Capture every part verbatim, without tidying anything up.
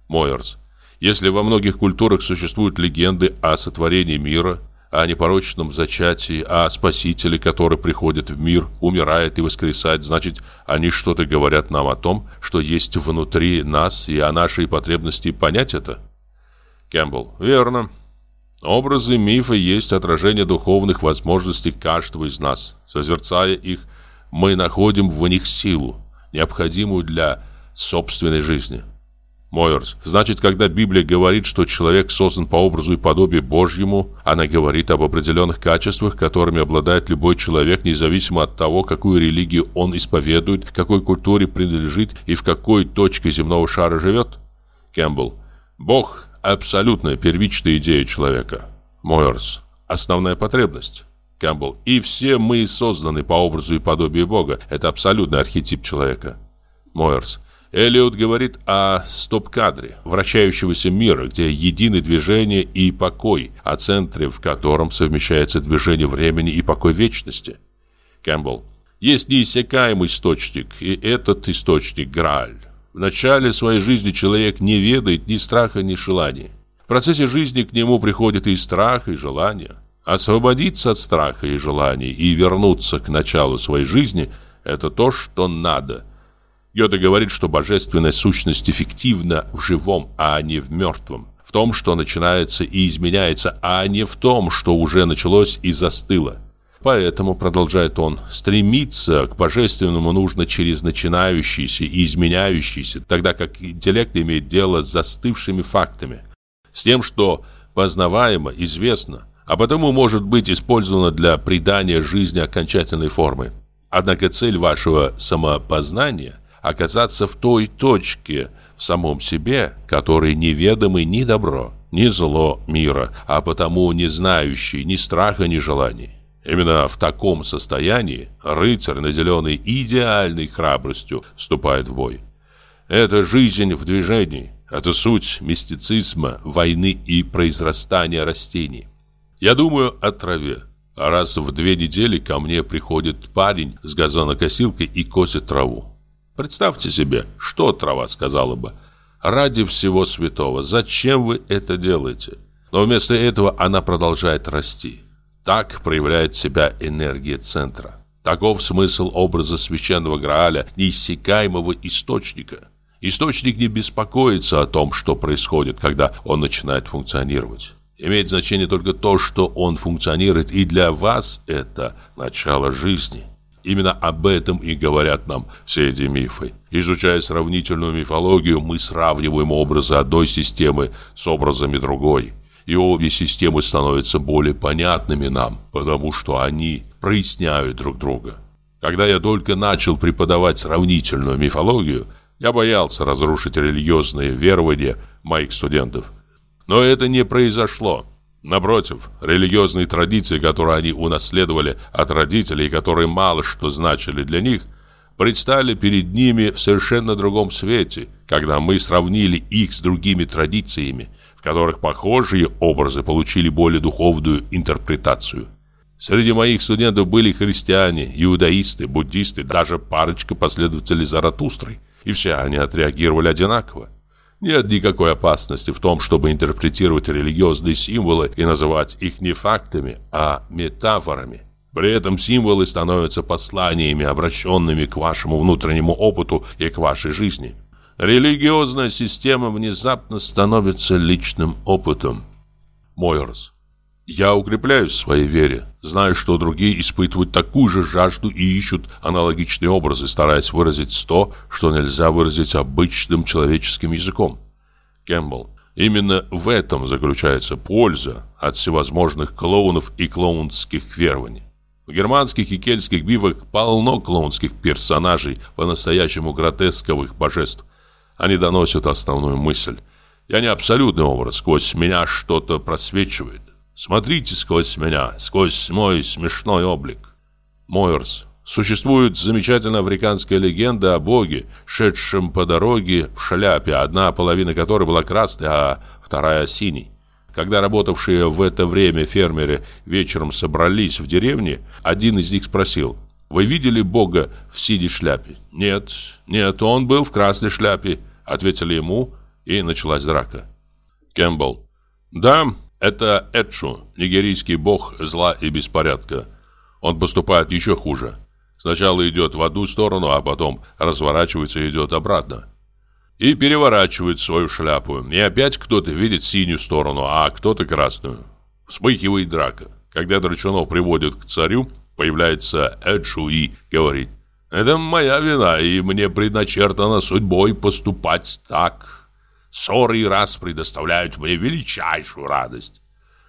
Мойерс. Если во многих культурах существуют легенды о сотворении мира, о непорочном зачатии, о Спасителе, который приходит в мир, умирает и воскресает, значит, они что-то говорят нам о том, что есть внутри нас и о нашей потребности понять это? Кэмпбелл. Верно. Образы мифа есть отражение духовных возможностей каждого из нас. Созерцая их, мы находим в них силу, необходимую для собственной жизни. Мойерс. Значит, когда Библия говорит, что человек создан по образу и подобию Божьему, она говорит об определенных качествах, которыми обладает любой человек, независимо от того, какую религию он исповедует, какой культуре принадлежит и в какой точке земного шара живет? Кэмпбелл. Бог – абсолютная первичная идея человека. Мойерс. Основная потребность. Кэмпбелл. И все мы созданы по образу и подобию Бога. Это абсолютный архетип человека. Мойерс. Эллиот говорит о стоп-кадре вращающегося мира, где едины движение и покой, о центре, в котором совмещается движение времени и покой вечности. Кэмпбелл. Есть неиссякаемый источник, и этот источник – Грааль. В начале своей жизни человек не ведает ни страха, ни желания. В процессе жизни к нему приходит и страх, и желание. Освободиться от страха и желаний и вернуться к началу своей жизни – это то, что надо. Гёте говорит, что божественная сущность эффективна в живом, а не в мертвом. В том, что начинается и изменяется, а не в том, что уже началось и застыло. Поэтому, продолжает он, стремиться к божественному нужно через начинающийся и изменяющийся, тогда как интеллект имеет дело с застывшими фактами, с тем, что познаваемо, известно, а потому может быть использовано для придания жизни окончательной формы. Однако цель вашего самопознания – оказаться в той точке в самом себе, которой неведомы ни добро, ни зло мира, а потому не знающий ни страха, ни желаний. Именно в таком состоянии рыцарь, наделенный идеальной храбростью, вступает в бой. Это жизнь в движении, это суть мистицизма, войны и произрастания растений. Я думаю о траве. Раз в две недели ко мне приходит парень с газонокосилкой и косит траву. Представьте себе, что трава сказала бы: «Ради всего святого, зачем вы это делаете?» Но вместо этого она продолжает расти. Так проявляет себя энергия центра. Таков смысл образа священного Грааля, неиссякаемого источника. Источник не беспокоится о том, что происходит, когда он начинает функционировать. Имеет значение только то, что он функционирует, и для вас это начало жизни. Именно об этом и говорят нам все эти мифы. Изучая сравнительную мифологию, мы сравниваем образы одной системы с образами другой. И обе системы становятся более понятными нам, потому что они проясняют друг друга. Когда я только начал преподавать сравнительную мифологию, я боялся разрушить религиозные верования моих студентов. Но это не произошло. Напротив, религиозные традиции, которые они унаследовали от родителей, которые мало что значили для них, предстали перед ними в совершенно другом свете, когда мы сравнили их с другими традициями, в которых похожие образы получили более духовную интерпретацию. Среди моих студентов были христиане, иудаисты, буддисты, даже парочка последователей Заратустры, и все они отреагировали одинаково. Нет никакой опасности в том, чтобы интерпретировать религиозные символы и называть их не фактами, а метафорами. При этом символы становятся посланиями, обращенными к вашему внутреннему опыту и к вашей жизни. Религиозная система внезапно становится личным опытом. Мойерс. Я укрепляюсь в своей вере, знаю, что другие испытывают такую же жажду и ищут аналогичные образы, стараясь выразить то, что нельзя выразить обычным человеческим языком. Кэмпбелл. Именно в этом заключается польза от всевозможных клоунов и клоунских верований. В германских и кельтских бивах полно клоунских персонажей, по-настоящему гротесковых божеств. Они доносят основную мысль. Я не абсолютный образ, сквозь меня что-то просвечивает. Смотрите сквозь меня, сквозь мой смешной облик. Мойерс. Существует замечательная африканская легенда о боге, шедшем по дороге в шляпе, одна половина которой была красной, а вторая синей. Когда работавшие в это время фермеры вечером собрались в деревне, один из них спросил: «Вы видели бога в синей шляпе?» «Нет, нет, он был в красной шляпе», — ответили ему, и началась драка. Кэмпбелл. Да, это Эдшу, нигерийский бог зла и беспорядка. Он поступает еще хуже. Сначала идет в одну сторону, а потом разворачивается и идет обратно. И переворачивает свою шляпу. И опять кто-то видит синюю сторону, а кто-то красную. Вспыхивает драка. Когда Драчунов приводят к царю, появляется Эдшу и говорит: «Это моя вина, и мне предначертано судьбой поступать так. Ссоры и распри доставляют мне величайшую радость».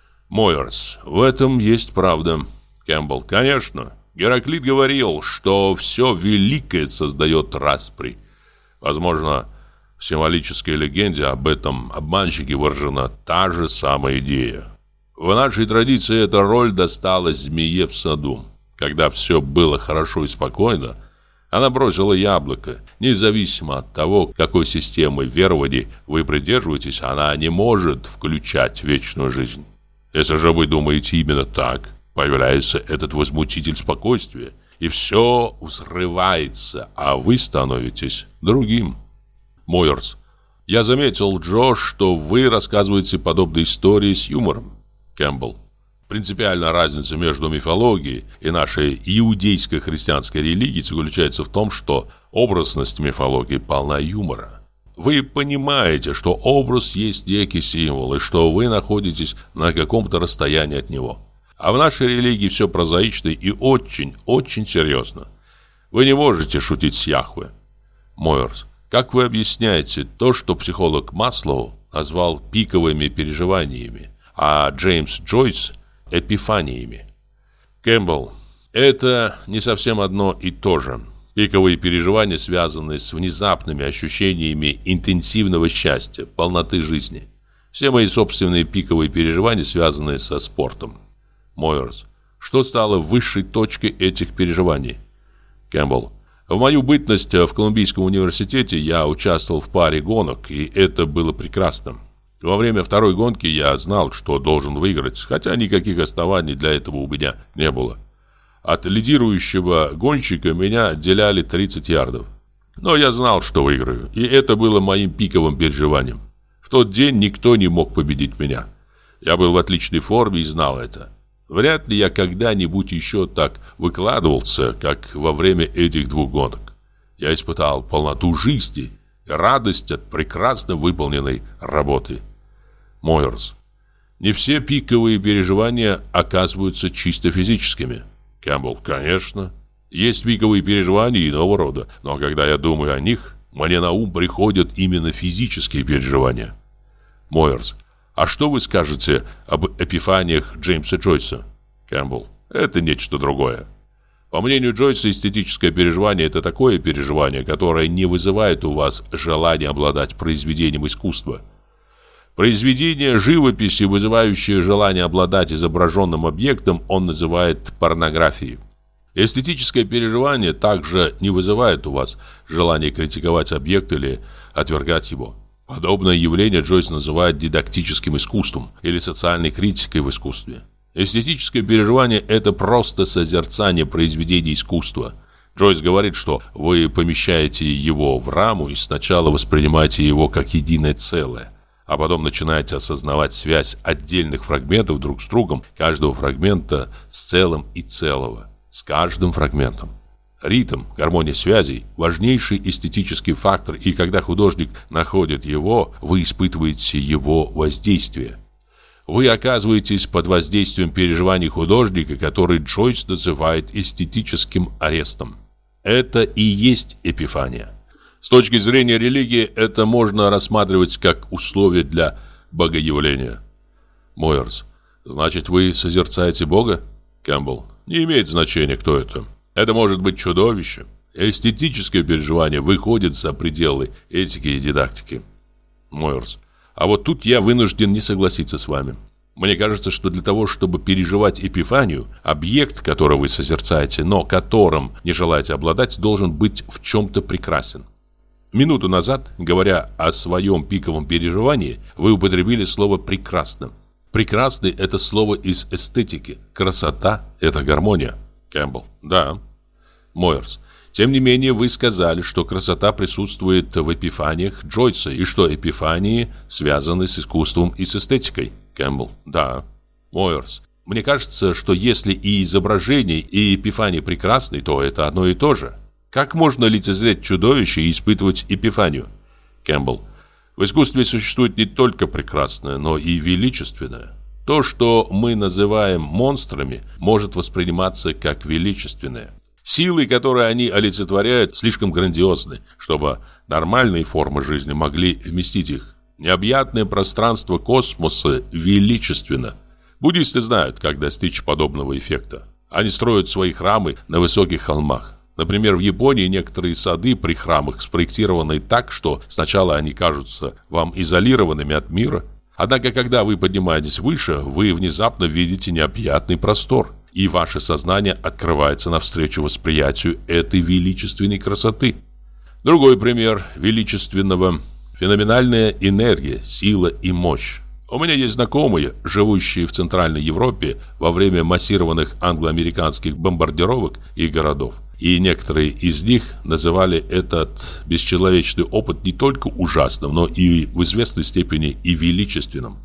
Мойерс. В этом есть правда. Кэмпбелл. Конечно. Гераклит говорил, что все великое создает распри. Возможно, в символической легенде об этом обманщике выражена та же самая идея. В нашей традиции эта роль досталась змее в саду. Когда все было хорошо и спокойно, она бросила яблоко. Независимо от того, какой системы верований вы придерживаетесь, она не может включать вечную жизнь. Если же вы думаете именно так, появляется этот возмутитель спокойствия, и все взрывается, а вы становитесь другим. Мойерс. Я заметил, Джо, что вы рассказываете подобные истории с юмором. Кэмпбелл. Принципиальная разница между мифологией и нашей иудейско-христианской религией заключается в том, что образность мифологии полна юмора. Вы понимаете, что образ есть некий символ, и что вы находитесь на каком-то расстоянии от него. А в нашей религии все прозаично и очень, очень серьезно. Вы не можете шутить с Яхве. Мойерс. Как вы объясняете то, что психолог Маслоу назвал пиковыми переживаниями, а Джеймс Джойс – эпифаниями? Кэмпбелл. Это не совсем одно и то же. Пиковые переживания связаны с внезапными ощущениями интенсивного счастья, полноты жизни. Все мои собственные пиковые переживания связаны со спортом. Мойерс. Что стало высшей точкой этих переживаний? Кэмпбелл. В мою бытность в Колумбийском университете я участвовал в паре гонок, и это было прекрасно. Во время второй гонки я знал, что должен выиграть, хотя никаких оснований для этого у меня не было. От лидирующего гонщика меня отделяли тридцать ярдов. Но я знал, что выиграю, и это было моим пиковым переживанием. В тот день никто не мог победить меня. Я был в отличной форме и знал это. Вряд ли я когда-нибудь еще так выкладывался, как во время этих двух гонок. Я испытал полноту жизни и радость от прекрасно выполненной работы. Мойерс. Не все пиковые переживания оказываются чисто физическими. Кэмпбелл. Конечно. Есть пиковые переживания иного рода, но когда я думаю о них, мне на ум приходят именно физические переживания. Мойерс. А что вы скажете об эпифаниях Джеймса Джойса? Кэмпбелл. Это нечто другое. По мнению Джойса, эстетическое переживание – это такое переживание, которое не вызывает у вас желания обладать произведением искусства. Произведение живописи, вызывающее желание обладать изображенным объектом, он называет порнографией. Эстетическое переживание также не вызывает у вас желания критиковать объект или отвергать его. Подобное явление Джойс называет дидактическим искусством или социальной критикой в искусстве. Эстетическое переживание – это просто созерцание произведения искусства. Джойс говорит, что вы помещаете его в раму и сначала воспринимаете его как единое целое, а потом начинаете осознавать связь отдельных фрагментов друг с другом, каждого фрагмента с целым и целого, с каждым фрагментом. Ритм, гармония связей – важнейший эстетический фактор, и когда художник находит его, вы испытываете его воздействие. Вы оказываетесь под воздействием переживаний художника, который Джойс называет эстетическим арестом. Это и есть эпифания. С точки зрения религии, это можно рассматривать как условие для богоявления. Мойерс. Значит, вы созерцаете Бога? Кэмпбелл. Не имеет значения, кто это. Это может быть чудовище. Эстетическое переживание выходит за пределы этики и дидактики. Мойерс. А вот тут я вынужден не согласиться с вами. Мне кажется, что для того, чтобы переживать эпифанию, объект, который вы созерцаете, но которым не желаете обладать, должен быть в чем-то прекрасен. Минуту назад, говоря о своем пиковом переживании, вы употребили слово «прекрасно». Прекрасный – это слово из эстетики. Красота – это гармония. Кэмпбелл. Да. Мойерс. Тем не менее, вы сказали, что красота присутствует в эпифаниях Джойса, и что эпифании связаны с искусством и с эстетикой. Кэмпбелл. Да. Мойерс. Мне кажется, что если и изображение, и эпифания прекрасны, то это одно и то же. Как можно лицезреть чудовище и испытывать эпифанию? Кэмпбелл. В искусстве существует не только прекрасное, но и величественное. То, что мы называем монстрами, может восприниматься как величественное. Силы, которые они олицетворяют, слишком грандиозны, чтобы нормальные формы жизни могли вместить их. Необъятное пространство космоса величественно. Буддисты знают, как достичь подобного эффекта. Они строят свои храмы на высоких холмах. Например, в Японии некоторые сады при храмах спроектированы так, что сначала они кажутся вам изолированными от мира. Однако, когда вы поднимаетесь выше, вы внезапно видите необъятный простор, и ваше сознание открывается навстречу восприятию этой величественной красоты. Другой пример величественного – феноменальная энергия, сила и мощь. У меня есть знакомые, живущие в Центральной Европе во время массированных англо-американских бомбардировок и городов. И некоторые из них называли этот бесчеловечный опыт не только ужасным, но и в известной степени и величественным.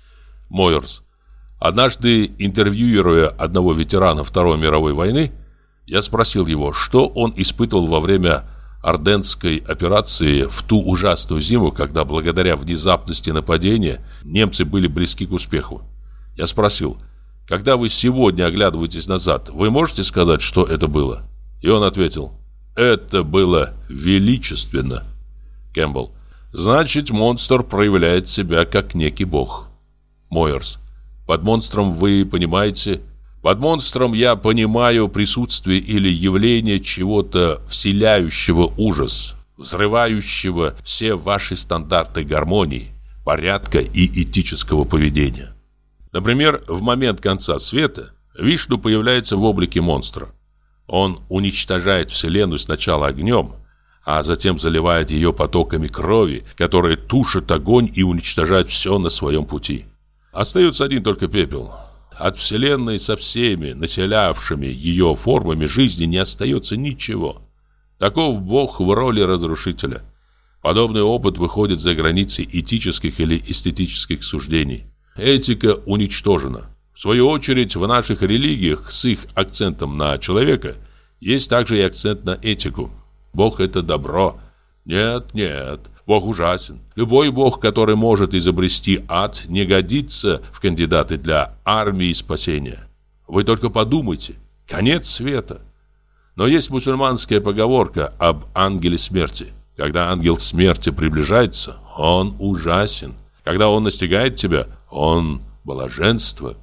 Мойерс. Однажды, интервьюируя одного ветерана Второй мировой войны, я спросил его, что он испытывал во время Арденнской операции в ту ужасную зиму, когда благодаря внезапности нападения немцы были близки к успеху. Я спросил: когда вы сегодня оглядываетесь назад, вы можете сказать, что это было? И он ответил: это было величественно. Кэмпбелл. Значит, монстр проявляет себя как некий бог. Мойерс. Под монстром вы понимаете... Под монстром я понимаю присутствие или явление чего-то вселяющего ужас, взрывающего все ваши стандарты гармонии, порядка и этического поведения. Например, в момент конца света Вишну появляется в облике монстра. Он уничтожает Вселенную сначала огнем, а затем заливает ее потоками крови, которые тушат огонь и уничтожают все на своем пути. Остается один только пепел. От Вселенной со всеми населявшими ее формами жизни не остается ничего. Таков Бог в роли разрушителя. Подобный опыт выходит за границы этических или эстетических суждений. Этика уничтожена. В свою очередь, в наших религиях с их акцентом на человека есть также и акцент на этику. Бог – это добро. Нет, нет, Бог ужасен. Любой бог, который может изобрести ад, не годится в кандидаты для армии спасения. Вы только подумайте. Конец света. Но есть мусульманская поговорка об ангеле смерти. Когда ангел смерти приближается, он ужасен. Когда он настигает тебя, он блаженство.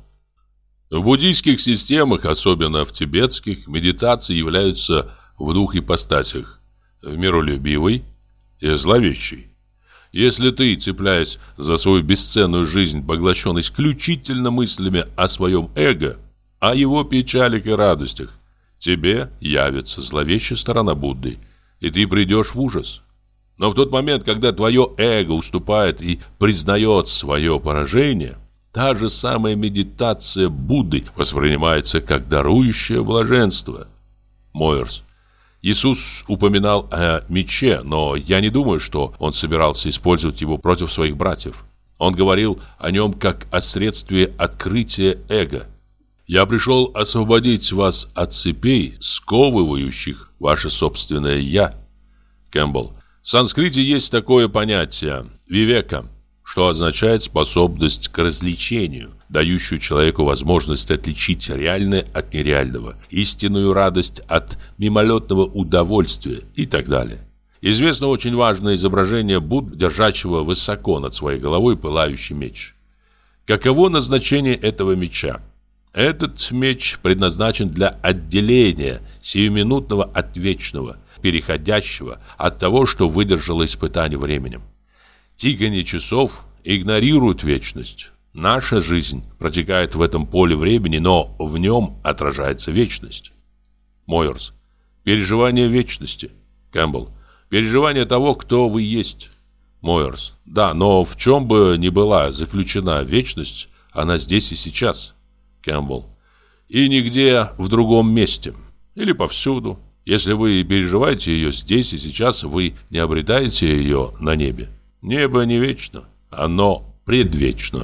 В буддийских системах, особенно в тибетских, медитации являются в двух ипостасях: в миролюбивой и зловещей. Если ты, цепляясь за свою бесценную жизнь, поглощен исключительно мыслями о своем эго, о его печалях и радостях, тебе явится зловещая сторона Будды, и ты придешь в ужас. Но в тот момент, когда твое эго уступает и признает свое поражение, та же самая медитация Будды воспринимается как дарующее блаженство. Мойерс. Иисус упоминал о мече, но я не думаю, что он собирался использовать его против своих братьев. Он говорил о нем как о средстве открытия эго. «Я пришел освободить вас от цепей, сковывающих ваше собственное «я». Кэмпбелл. В санскрите есть такое понятие «вивека», что означает способность к развлечению, дающую человеку возможность отличить реальное от нереального, истинную радость от мимолетного удовольствия и так далее. Известно очень важное изображение Будды, держащего высоко над своей головой пылающий меч. Каково назначение этого меча? Этот меч предназначен для отделения сиюминутного от вечного, переходящего от того, что выдержало испытание временем. Тиканье часов игнорирует вечность. Наша жизнь протекает в этом поле времени, но в нем отражается вечность. Мойерс. Переживание вечности. Кэмпбелл. Переживание того, кто вы есть. Мойерс. Да, но в чем бы ни была заключена вечность, она здесь и сейчас. Кэмпбелл. И нигде в другом месте. Или повсюду. Если вы переживаете ее здесь и сейчас, вы не обретаете ее на небе. Небо не вечно, оно предвечно.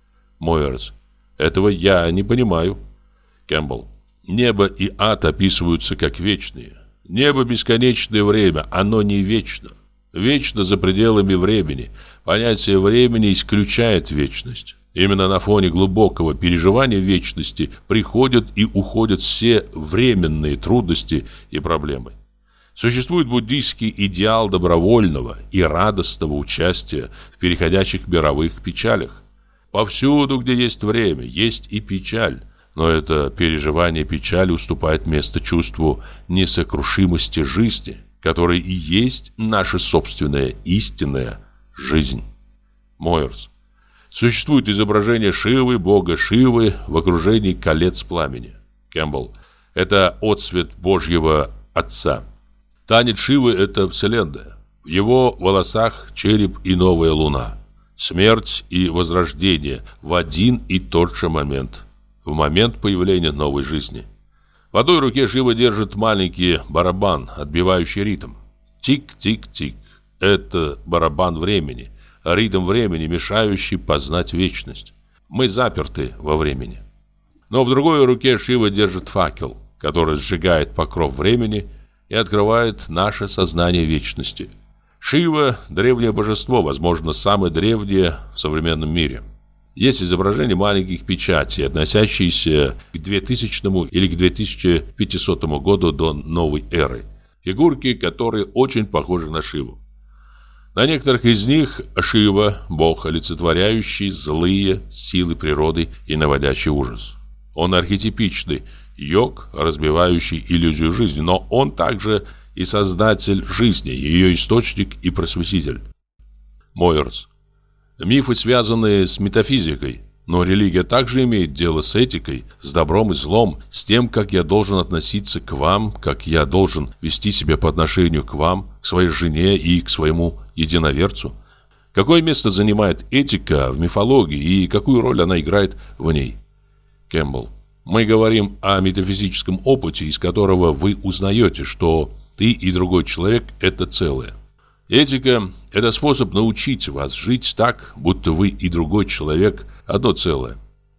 Мойерс. Этого я не понимаю. Кэмпбелл. Небо и ад описываются как вечные. Небо — бесконечное время, оно не вечно. Вечно за пределами времени. Понятие времени исключает вечность. Именно на фоне глубокого переживания вечности приходят и уходят все временные трудности и проблемы. Существует буддийский идеал добровольного и радостного участия в переходящих мировых печалях. Повсюду, где есть время, есть и печаль, но это переживание печали уступает место чувству несокрушимости жизни, которое и есть наша собственная истинная жизнь. Мойерс. Существует изображение Шивы, бога Шивы, в окружении колец пламени. Кэмпбелл. Это отцвет Божьего Отца. Танец Шивы – это вселенная. В его волосах череп и новая луна. Смерть и возрождение в один и тот же момент. В момент появления новой жизни. В одной руке Шива держит маленький барабан, отбивающий ритм. Тик-тик-тик. Это барабан времени. Ритм времени, мешающий познать вечность. Мы заперты во времени. Но в другой руке Шива держит факел, который сжигает покров времени и открывает наше сознание вечности. Шива – древнее божество, возможно, самое древнее в современном мире. Есть изображения маленьких печатей, относящиеся к двухтысячному или к две тысячи пятисотому году до новой эры. Фигурки, которые очень похожи на Шиву. На некоторых из них Шива – бог, олицетворяющий злые силы природы и наводящий ужас. Он архетипичный йог, разбивающий иллюзию жизни, но он также и создатель жизни, ее источник и просветитель. Мойерс. Мифы, связанные с метафизикой, но религия также имеет дело с этикой, с добром и злом, с тем, как я должен относиться к вам, как я должен вести себя по отношению к вам, к своей жене и к своему единоверцу. Какое место занимает этика в мифологии и какую роль она играет в ней? Кэмпбелл. Мы говорим о метафизическом опыте, из которого вы узнаете, что ты и другой человек – это целое. Этика – это способ научить вас жить так, будто вы и другой человек – одно целое.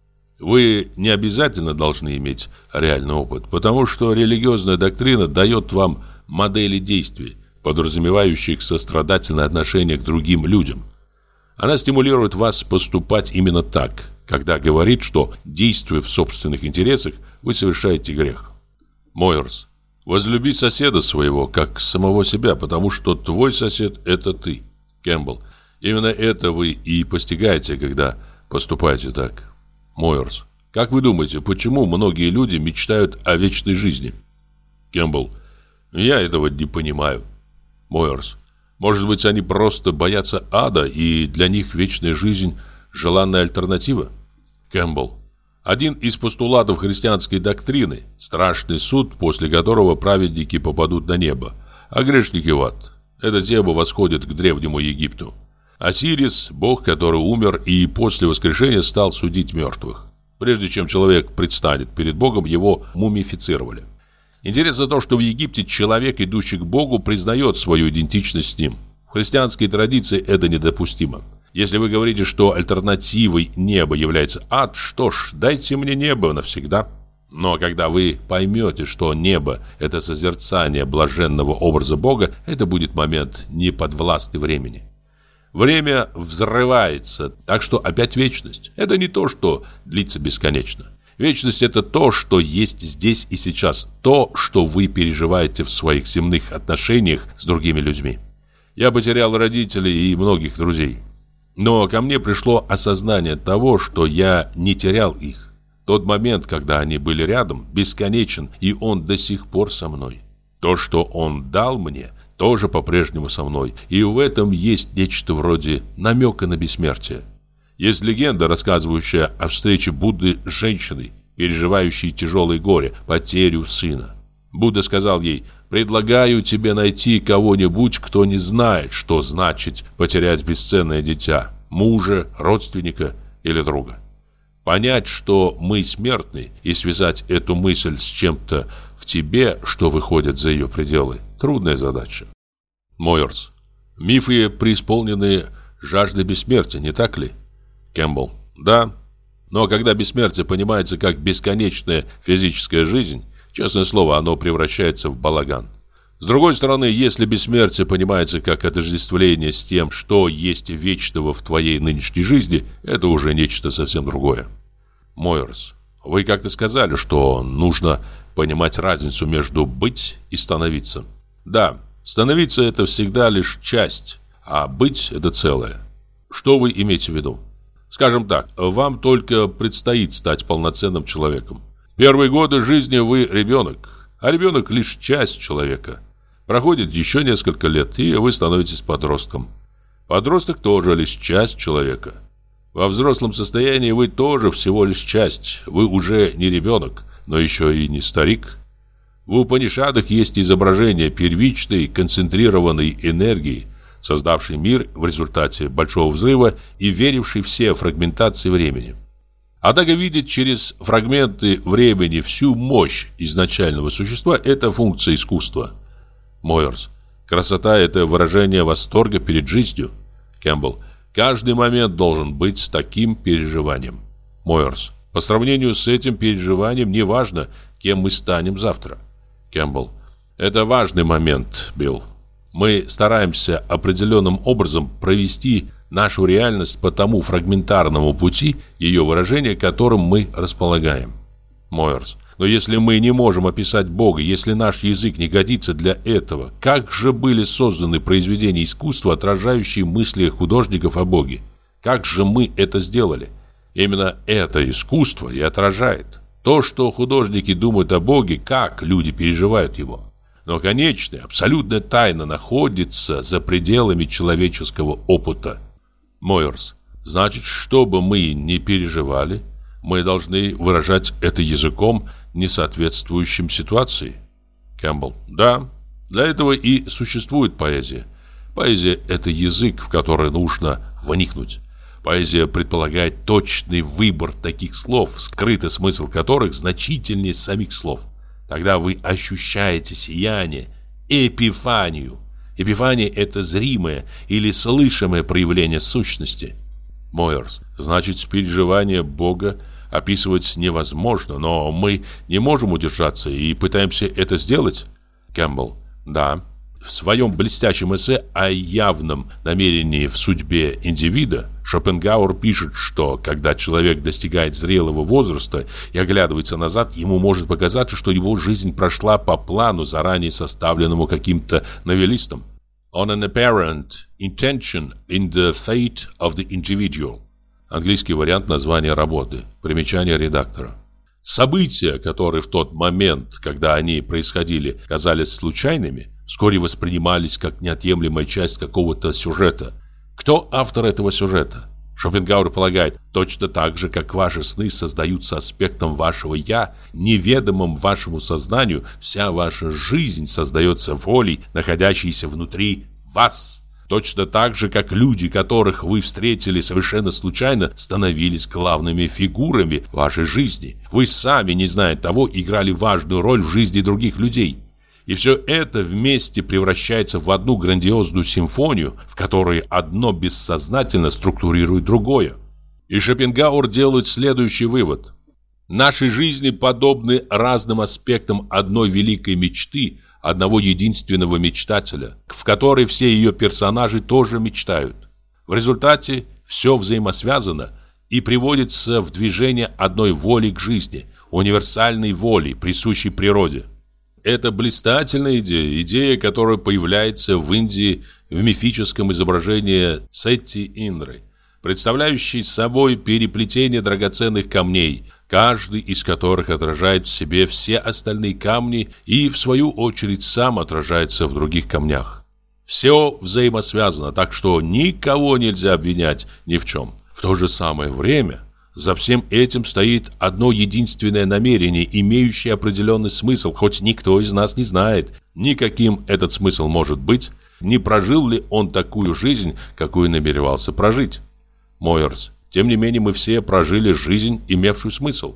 Вы не обязательно должны иметь реальный опыт, потому что религиозная доктрина дает вам модели действий, подразумевающих сострадательное отношение к другим людям. Она стимулирует вас поступать именно так, когда говорит, что, действуя в собственных интересах, вы совершаете грех. Мойерс. Возлюби соседа своего, как самого себя, потому что твой сосед – это ты. Кэмпбелл. Именно это вы и постигаете, когда поступаете так. Мойерс. Как вы думаете, почему многие люди мечтают о вечной жизни? Кэмпбелл. Я этого не понимаю. Мойерс. Может быть, они просто боятся ада, и для них вечная жизнь – желанная альтернатива? Кэмпбелл. Один из постулатов христианской доктрины – страшный суд, после которого праведники попадут на небо, а грешники в ад. Эта тема восходит к древнему Египту. Осирис – бог, который умер и после воскрешения стал судить мертвых. Прежде чем человек предстанет перед Богом, его мумифицировали. Интересно то, что в Египте человек, идущий к Богу, признает свою идентичность с ним. В христианской традиции это недопустимо. Если вы говорите, что альтернативой неба является ад, что ж, дайте мне небо навсегда. Но когда вы поймете, что небо – это созерцание блаженного образа Бога, это будет момент неподвластный времени. Время взрывается, так что опять вечность. Это не то, что длится бесконечно. Вечность – это то, что есть здесь и сейчас, то, что вы переживаете в своих земных отношениях с другими людьми. Я потерял родителей и многих друзей. Но ко мне пришло осознание того, что я не терял их. Тот момент, когда они были рядом, бесконечен, и он до сих пор со мной. То, что он дал мне, тоже по-прежнему со мной, и в этом есть нечто вроде намека на бессмертие. Есть легенда, рассказывающая о встрече Будды с женщиной, переживающей тяжелое горе, потерю сына. Будда сказал ей: «Предлагаю тебе найти кого-нибудь, кто не знает, что значит потерять бесценное дитя, мужа, родственника или друга». Понять, что мы смертны, и связать эту мысль с чем-то в тебе, что выходит за ее пределы – трудная задача. Мойерс. Мифы преисполнены жаждой бессмертия, не так ли? Кэмпбелл. Да. Но когда бессмертие понимается как бесконечная физическая жизнь, честное слово, оно превращается в балаган. С другой стороны, если бессмертие понимается как отождествление с тем, что есть вечного в твоей нынешней жизни, это уже нечто совсем другое. Мойерс, вы как-то сказали, что нужно понимать разницу между быть и становиться. Да, становиться – это всегда лишь часть, а быть – это целое. Что вы имеете в виду? Скажем так, вам только предстоит стать полноценным человеком. Первые годы жизни вы ребенок, а ребенок – лишь часть человека. Проходит еще несколько лет, и вы становитесь подростком. Подросток тоже лишь часть человека. Во взрослом состоянии вы тоже всего лишь часть. Вы уже не ребенок, но еще и не старик. В Упанишадах есть изображение первичной концентрированной энергии, создавшей мир в результате большого взрыва и верившей все фрагментации времени. Однако видеть через фрагменты времени всю мощь изначального существа – это функция искусства. Мойерс. Красота – это выражение восторга перед жизнью. Кэмпбелл. Каждый момент должен быть с таким переживанием. Мойерс. По сравнению с этим переживанием не важно, кем мы станем завтра. Кэмпбелл. Это важный момент, Билл. Мы стараемся определенным образом провести нашу реальность по тому фрагментарному пути ее выражения, которым мы располагаем. Мойерс. Но если мы не можем описать Бога, если наш язык не годится для этого, как же были созданы произведения искусства, отражающие мысли художников о Боге? Как же мы это сделали? Именно это искусство и отражает то, что художники думают о Боге, как люди переживают его. Но конечная, абсолютная тайна находится за пределами человеческого опыта. Мойерс. Значит, что бы мы ни переживали, мы должны выражать это языком, не соответствующим ситуации. Кэмпбелл. Да, для этого и существует поэзия. Поэзия – это язык, в который нужно вникнуть. Поэзия предполагает точный выбор таких слов, скрытый смысл которых значительнее самих слов. Тогда вы ощущаете сияние, эпифанию. Эпифания – это зримое или слышимое проявление сущности. Мойерс. Значит, переживание Бога описывать невозможно, но мы не можем удержаться и пытаемся это сделать? Кэмпбелл. Да. В своем блестящем эссе о явном намерении в судьбе индивида Шопенгауэр пишет, что когда человек достигает зрелого возраста и оглядывается назад, ему может показаться, что его жизнь прошла по плану, заранее составленному каким-то новеллистом. On an apparent intention in the fate of the individual. Английский вариант названия работы. Примечание редактора. События, которые в тот момент, когда они происходили, казались случайными, вскоре воспринимались как неотъемлемая часть какого-то сюжета. Кто автор этого сюжета? Шопенгауэр полагает, точно так же, как ваши сны создаются аспектом вашего «я», неведомым вашему сознанию, вся ваша жизнь создается волей, находящейся внутри вас. Точно так же, как люди, которых вы встретили совершенно случайно, становились главными фигурами вашей жизни. Вы сами, не зная того, играли важную роль в жизни других людей. И все это вместе превращается в одну грандиозную симфонию, в которой одно бессознательно структурирует другое. И Шопенгауэр делает следующий вывод. Наши жизни подобны разным аспектам одной великой мечты, одного единственного мечтателя, в которой все ее персонажи тоже мечтают. В результате все взаимосвязано и приводится в движение одной воли к жизни, универсальной воли, присущей природе. Это блистательная идея, идея, которая появляется в Индии в мифическом изображении Сетти-Индры, представляющей собой переплетение драгоценных камней, каждый из которых отражает в себе все остальные камни и, в свою очередь, сам отражается в других камнях. Все взаимосвязано, так что никого нельзя обвинять ни в чем. В то же самое время за всем этим стоит одно единственное намерение, имеющее определенный смысл, хоть никто из нас не знает, ни каким этот смысл может быть, не прожил ли он такую жизнь, какую намеревался прожить. Мойерс. Тем не менее, мы все прожили жизнь, имевшую смысл.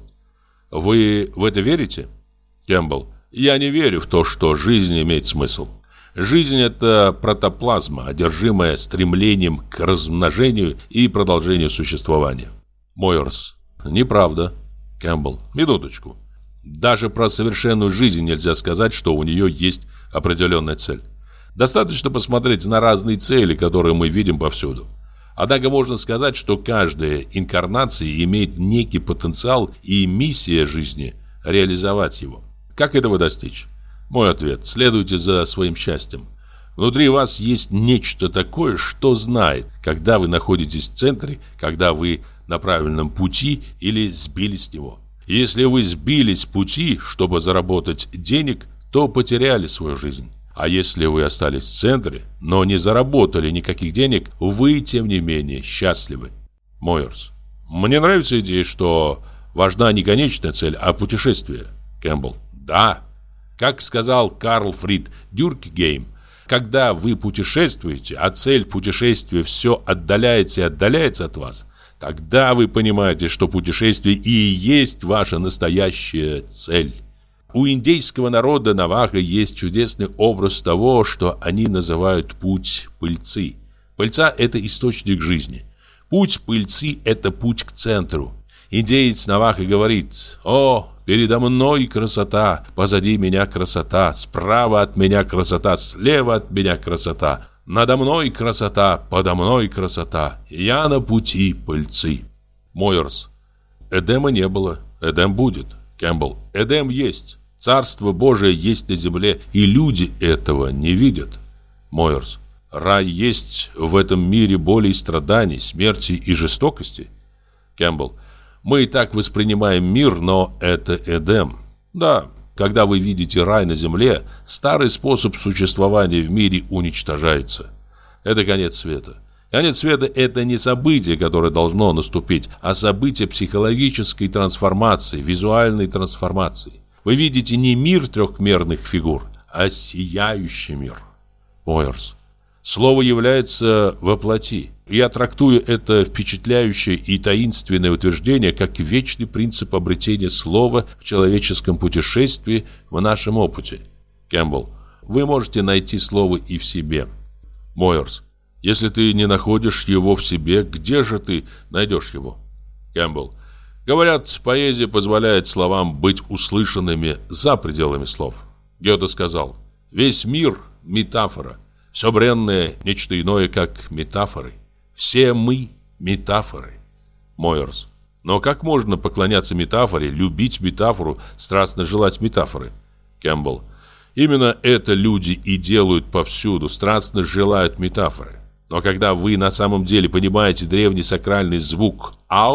Вы в это верите? Кэмпбелл. Я не верю в то, что жизнь имеет смысл. Жизнь – это протоплазма, одержимая стремлением к размножению и продолжению существования. Мойерс. Неправда. Кэмпбелл. Минуточку. Даже про совершенную жизнь нельзя сказать, что у нее есть определенная цель. Достаточно посмотреть на разные цели, которые мы видим повсюду. Однако можно сказать, что каждая инкарнация имеет некий потенциал, и миссия жизни – реализовать его. Как этого достичь? Мой ответ – следуйте за своим счастьем. Внутри вас есть нечто такое, что знает, когда вы находитесь в центре, когда вы на правильном пути или сбились с него. Если вы сбились с пути, чтобы заработать денег, то потеряли свою жизнь. А если вы остались в центре, но не заработали никаких денег, вы, тем не менее, счастливы. Мойерс. Мне нравится идея, что важна не конечная цель, а путешествие. Кэмпбелл. Да. Как сказал Карл Фрид Дюркгейм, когда вы путешествуете, а цель путешествия все отдаляется и отдаляется от вас, тогда вы понимаете, что путешествие и есть ваша настоящая цель. У индейского народа Наваха есть чудесный образ того, что они называют путь пыльцы. Пыльца – это источник жизни. Путь пыльцы – это путь к центру. Индеец Наваха говорит: «О, передо мной красота, позади меня красота, справа от меня красота, слева от меня красота, надо мной красота, подо мной красота, я на пути пыльцы». Мойерс. Эдема не было, Эдем будет. Кэмпбелл. Эдем есть. Царство Божие есть на земле, и люди этого не видят. Мойерс. Рай есть в этом мире боли и страданий, смерти и жестокости. Кэмпбелл. Мы и так воспринимаем мир, но это Эдем. Да, когда вы видите рай на земле, старый способ существования в мире уничтожается. Это конец света. Конец света – это не событие, которое должно наступить, а событие психологической трансформации, визуальной трансформации. Вы видите не мир трехмерных фигур, а сияющий мир. Мойерс. Слово является во плоти. Я трактую это впечатляющее и таинственное утверждение как вечный принцип обретения слова в человеческом путешествии в нашем опыте. Кэмпбелл. Вы можете найти слово и в себе. Мойерс. Если ты не находишь его в себе, где же ты найдешь его? Кэмпбелл. Говорят, поэзия позволяет словам быть услышанными за пределами слов. Гёте сказал: весь мир – метафора. Все бренное – нечто иное, как метафоры. Все мы – метафоры. Мойерс. Но как можно поклоняться метафоре, любить метафору, страстно желать метафоры? Кэмпбелл. Именно это люди и делают повсюду, страстно желают метафоры. Но когда вы на самом деле понимаете древний сакральный звук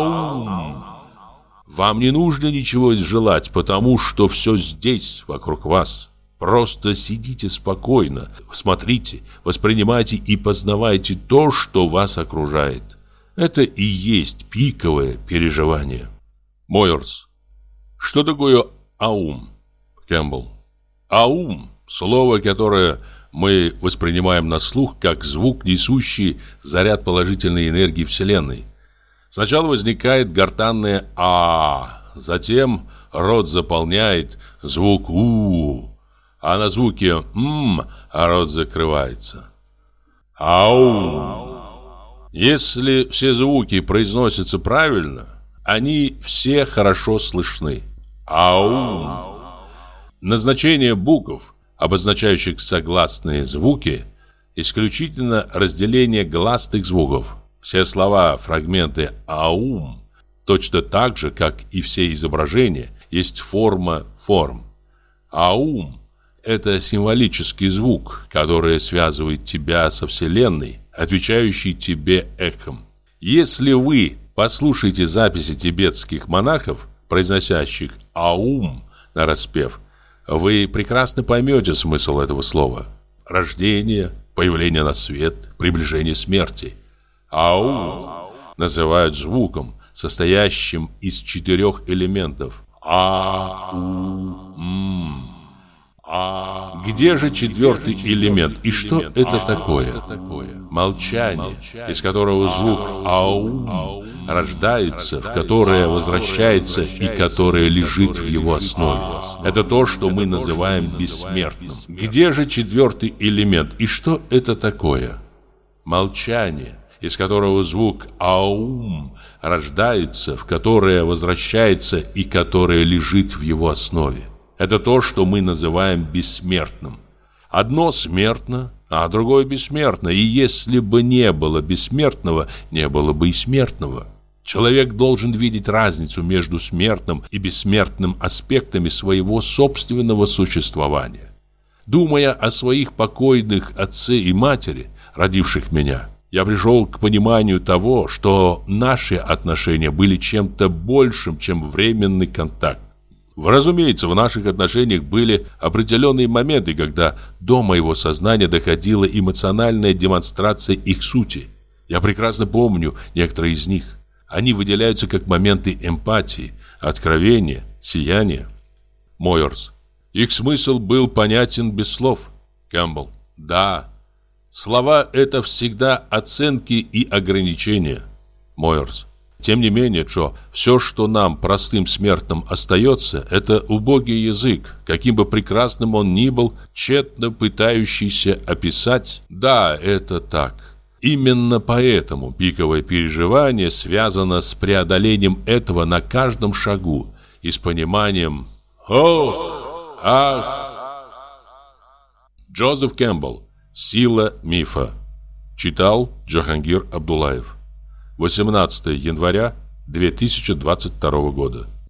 «Аум», вам не нужно ничего желать, потому что все здесь, вокруг вас. Просто сидите спокойно, смотрите, воспринимайте и познавайте то, что вас окружает. Это и есть пиковое переживание. Мойерс. Что такое аум? Кэмпбелл. Аум – слово, которое мы воспринимаем на слух как звук, несущий заряд положительной энергии Вселенной. Сначала возникает гортанное «а», затем рот заполняет звук «у», а на звуке «м» рот закрывается. Аум. Если все звуки произносятся правильно, они все хорошо слышны. Аум. Назначение букв, обозначающих согласные звуки, исключительно разделение гласных звуков. Все слова, фрагменты «аум», точно так же, как и все изображения, есть форма форм. Аум – это символический звук, который связывает тебя со Вселенной, отвечающий тебе эхом. Если вы послушаете записи тибетских монахов, произносящих «аум» нараспев, вы прекрасно поймете смысл этого слова. Рождение, появление на свет, приближение смерти. Аум называют звуком, состоящим из четырех элементов. А, У, М. Где же четвертый элемент? И что это такое? Молчание, из которого звук «аум» рождается, в которое возвращается и которое лежит в его основе. Это то, что мы называем бессмертным. Где же четвертый элемент? И что это такое? Молчание, из которого звук «аум» рождается, в которое возвращается и которое лежит в его основе. Это то, что мы называем бессмертным. Одно смертно, а другое бессмертно. И если бы не было бессмертного, не было бы и смертного. Человек должен видеть разницу между смертным и бессмертным аспектами своего собственного существования. Думая о своих покойных отце и матери, родивших меня, я пришел к пониманию того, что наши отношения были чем-то большим, чем временный контакт. Разумеется, в наших отношениях были определенные моменты, когда до моего сознания доходила эмоциональная демонстрация их сути. Я прекрасно помню некоторые из них. Они выделяются как моменты эмпатии, откровения, сияния. Мойерс. Их смысл был понятен без слов. Кэмпбелл. Да. Слова – это всегда оценки и ограничения. Мойерс. Тем не менее, Джо, все, что нам, простым смертным, остается, это убогий язык, каким бы прекрасным он ни был, тщетно пытающийся описать. Да, это так. Именно поэтому пиковое переживание связано с преодолением этого на каждом шагу и с пониманием «Ох! Ах!». Джозеф Кэмпбелл. Сила мифа. Читал Джахангир Абдуллаев. восемнадцатое января две тысячи двадцать второго года.